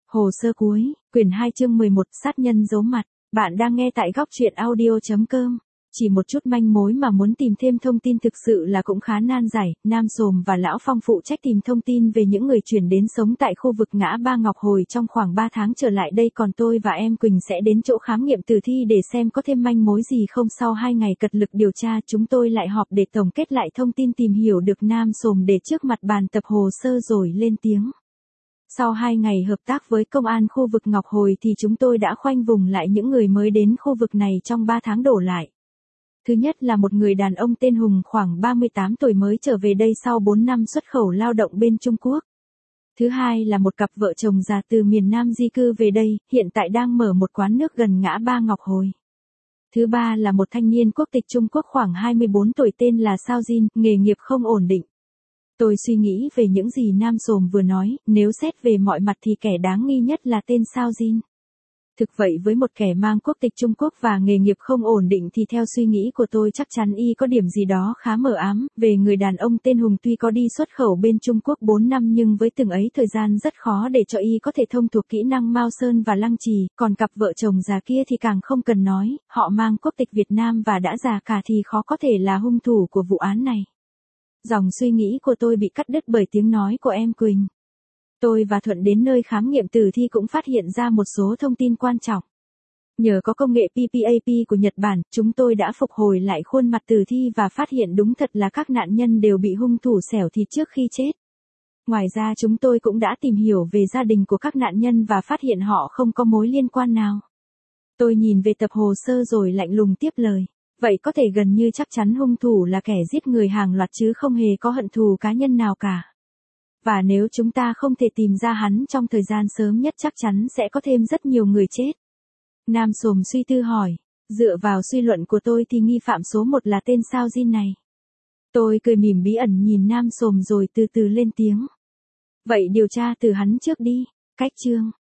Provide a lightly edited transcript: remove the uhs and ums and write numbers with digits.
Hồ sơ cuối, quyển 2 chương 11, sát nhân giấu mặt. Bạn đang nghe tại góc truyện audio.com. Chỉ một chút manh mối mà muốn tìm thêm thông tin thực sự là cũng khá nan giải. Nam Sồm và Lão Phong phụ trách tìm thông tin về những người chuyển đến sống tại khu vực ngã ba Ngọc Hồi trong khoảng 3 tháng trở lại đây, còn tôi và em Quỳnh sẽ đến chỗ khám nghiệm tử thi để xem có thêm manh mối gì không. Sau 2 ngày cật lực điều tra, chúng tôi lại họp để tổng kết lại thông tin tìm hiểu được. Nam Sồm để trước mặt bàn tập hồ sơ rồi lên tiếng. Sau 2 ngày hợp tác với công an khu vực Ngọc Hồi thì chúng tôi đã khoanh vùng lại những người mới đến khu vực này trong 3 tháng đổ lại. Thứ nhất là một người đàn ông tên Hùng khoảng 38 tuổi mới trở về đây sau 4 năm xuất khẩu lao động bên Trung Quốc. Thứ hai là một cặp vợ chồng già từ miền Nam di cư về đây, hiện tại đang mở một quán nước gần ngã ba Ngọc Hồi. Thứ ba là một thanh niên quốc tịch Trung Quốc khoảng 24 tuổi tên là Sao Jin, nghề nghiệp không ổn định. Tôi suy nghĩ về những gì Nam Sồm vừa nói, nếu xét về mọi mặt thì kẻ đáng nghi nhất là tên Sao Jin. Thực vậy với một kẻ mang quốc tịch Trung Quốc và nghề nghiệp không ổn định thì theo suy nghĩ của tôi chắc chắn y có điểm gì đó khá mờ ám. Về người đàn ông tên Hùng, tuy có đi xuất khẩu bên Trung Quốc 4 năm nhưng với từng ấy thời gian rất khó để cho y có thể thông thuộc kỹ năng Mao Sơn và Lăng Trì, còn cặp vợ chồng già kia thì càng không cần nói, họ mang quốc tịch Việt Nam và đã già cả thì khó có thể là hung thủ của vụ án này. Dòng suy nghĩ của tôi bị cắt đứt bởi tiếng nói của em Quỳnh. Tôi và Thuận đến nơi khám nghiệm tử thi cũng phát hiện ra một số thông tin quan trọng. Nhờ có công nghệ PPAP của Nhật Bản, chúng tôi đã phục hồi lại khuôn mặt tử thi và phát hiện đúng thật là các nạn nhân đều bị hung thủ xẻo thịt trước khi chết. Ngoài ra chúng tôi cũng đã tìm hiểu về gia đình của các nạn nhân và phát hiện họ không có mối liên quan nào. Tôi nhìn về tập hồ sơ rồi lạnh lùng tiếp lời. Vậy có thể gần như chắc chắn hung thủ là kẻ giết người hàng loạt chứ không hề có hận thù cá nhân nào cả. Và nếu chúng ta không thể tìm ra hắn trong thời gian sớm nhất chắc chắn sẽ có thêm rất nhiều người chết. Nam Sồm suy tư hỏi, dựa vào suy luận của tôi thì nghi phạm số 1 là tên Sao Jin này. Tôi cười mỉm bí ẩn nhìn Nam Sồm rồi từ từ lên tiếng. Vậy điều tra từ hắn trước đi. Cách chương